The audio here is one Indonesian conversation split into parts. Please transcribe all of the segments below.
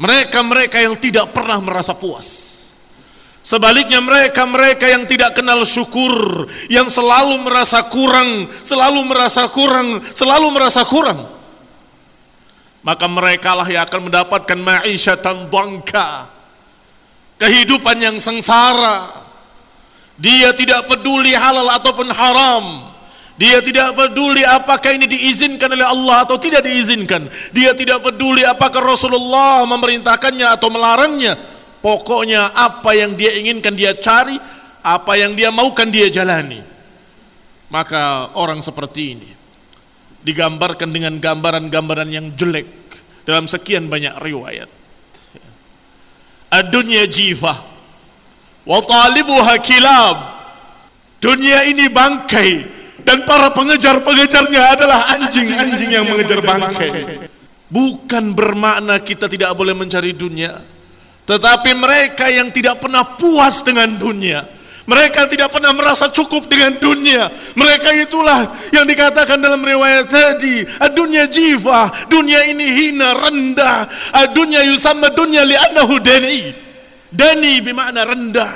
mereka-mereka yang tidak pernah merasa puas. Sebaliknya mereka-mereka yang tidak kenal syukur, yang selalu merasa kurang, selalu merasa kurang, selalu merasa kurang, maka merekalah yang akan mendapatkan ma'isyatan dhanka, kehidupan yang sengsara. Dia tidak peduli halal ataupun haram. Dia tidak peduli apakah ini diizinkan oleh Allah atau tidak diizinkan. Dia tidak peduli apakah Rasulullah memerintahkannya atau melarangnya. Pokoknya apa yang dia inginkan dia cari, apa yang dia maukan dia jalani. Maka orang seperti ini digambarkan dengan gambaran-gambaran yang jelek dalam sekian banyak riwayat. Ad-dunya jifah wa talibuha kilab. Dunia ini bangkai dan para pengejar-pengejarnya adalah anjing-anjing yang mengejar bangkai. Bukan bermakna kita tidak boleh mencari dunia, tetapi mereka yang tidak pernah puas dengan dunia, mereka tidak pernah merasa cukup dengan dunia, mereka itulah yang dikatakan dalam riwayat tadi, ad-dunya jifah, dunia ini hina, rendah. Ad-dunya yusamma dunya li'annahu dani. Dani bermakna rendah.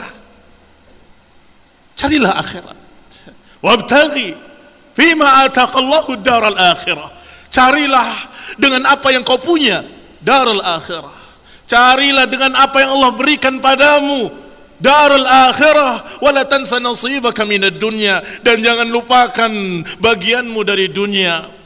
Carilah akhirat. Wabtaghi fima ataqallahu daral akhirah. Carilah dengan apa yang kau punya, daral akhirah. Carilah dengan apa yang Allah berikan padamu, darul akhirah. Wala tansa nasibaka minad dunya, dan jangan lupakan bagianmu dari dunia.